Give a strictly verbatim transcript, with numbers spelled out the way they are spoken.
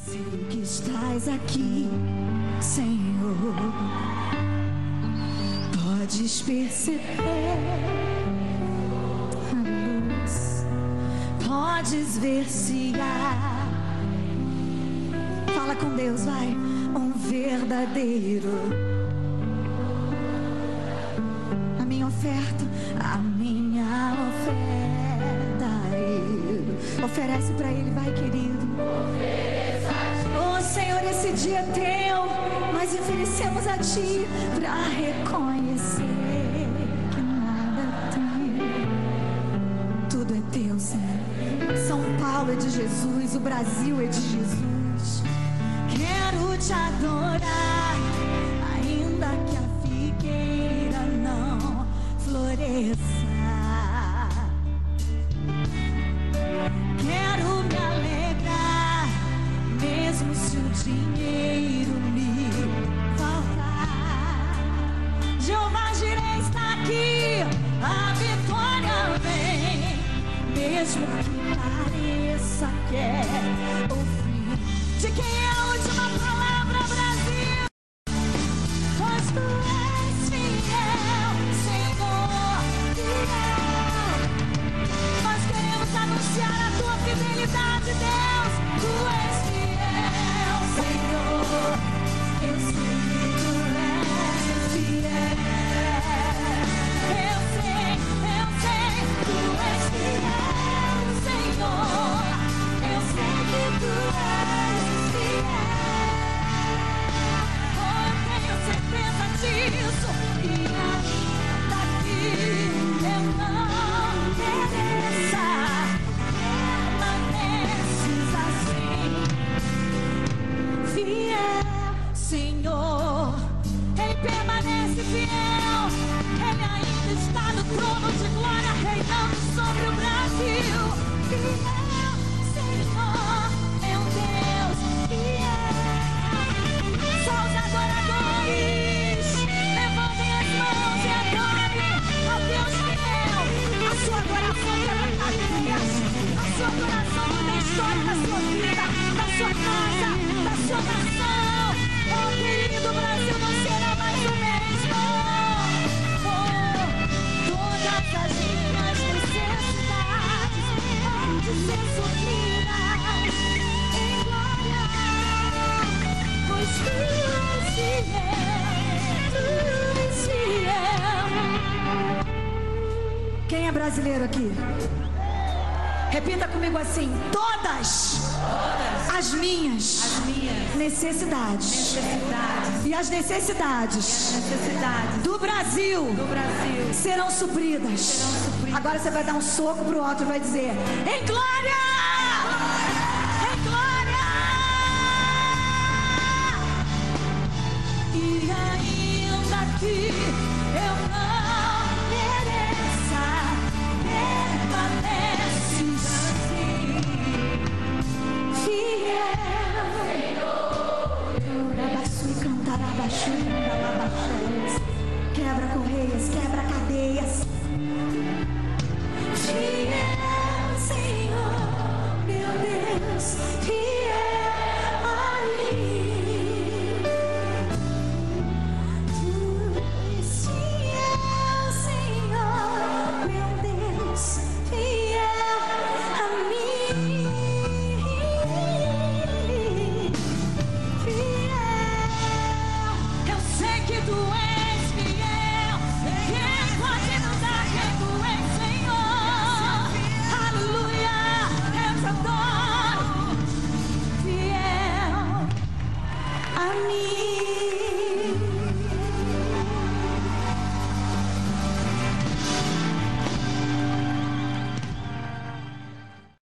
Sei que estás aqui, Senhor. Podes perceber a luz, podes ver se há. Fala com Deus, vai. Um verdadeiro. A minha oferta, a minha oferta a Ele. Oferece pra Ele, vai, querido. Oh, Senhor, esse dia é teu. Nós oferecemos a Ti pra reconhecer que nada tem. Tudo é teu, Senhor. São Paulo é de Jesus, o Brasil é de Jesus. Quero te adorar, ainda que a figueira não floresça. Quero me alegrar, mesmo se o dinheiro me faltar. Jeová Jireh está aqui, a vitória vem, mesmo que pareça que é o fim. De quem é a última palavra, Brasil? Pois tu és fiel, Senhor, fiel. Nós queremos anunciar a tua fidelidade, Deus. Tu és fiel, Senhor. Eu sei que tu és fiel. Eu sei, eu sei, tu és fiel, Senhor. Eu sei que tu és fiel. Oh, eu tenho certeza disso. E ainda que eu não mereça, permaneces assim, fiel, Senhor. Ele permanece fiel. Ele ainda está no trono de glória, reinando sobre o Brasil. Fiel, Senhor, meu Deus, fiel. Só os adoradores levantem as mãos e adorem ao Deus fiel. A sua adoração quebra cadeias. A sua adoração muda a história da sua vida, da sua casa, da sua nação. Oh, querido Brasil, não será mais o mesmo. Oh, todas as minhas necessidades hão de ser supridas em glória, pois tu és fiel, tu és fiel. Quem é brasileiro aqui? Repita comigo assim: todas, todas as, minhas as minhas necessidades, necessidades e as necessidades, necessidades do Brasil, do Brasil serão supridas. serão supridas. Agora você vai dar um soco pro outro e vai dizer: em glória! Em glória! E ainda que eu não mereça, permaneces assim, fiel. Urabaçu e cantarabaxu, urabaxus. Quebra correias, quebra cadeias. Fiel, Senhor, meu Deus,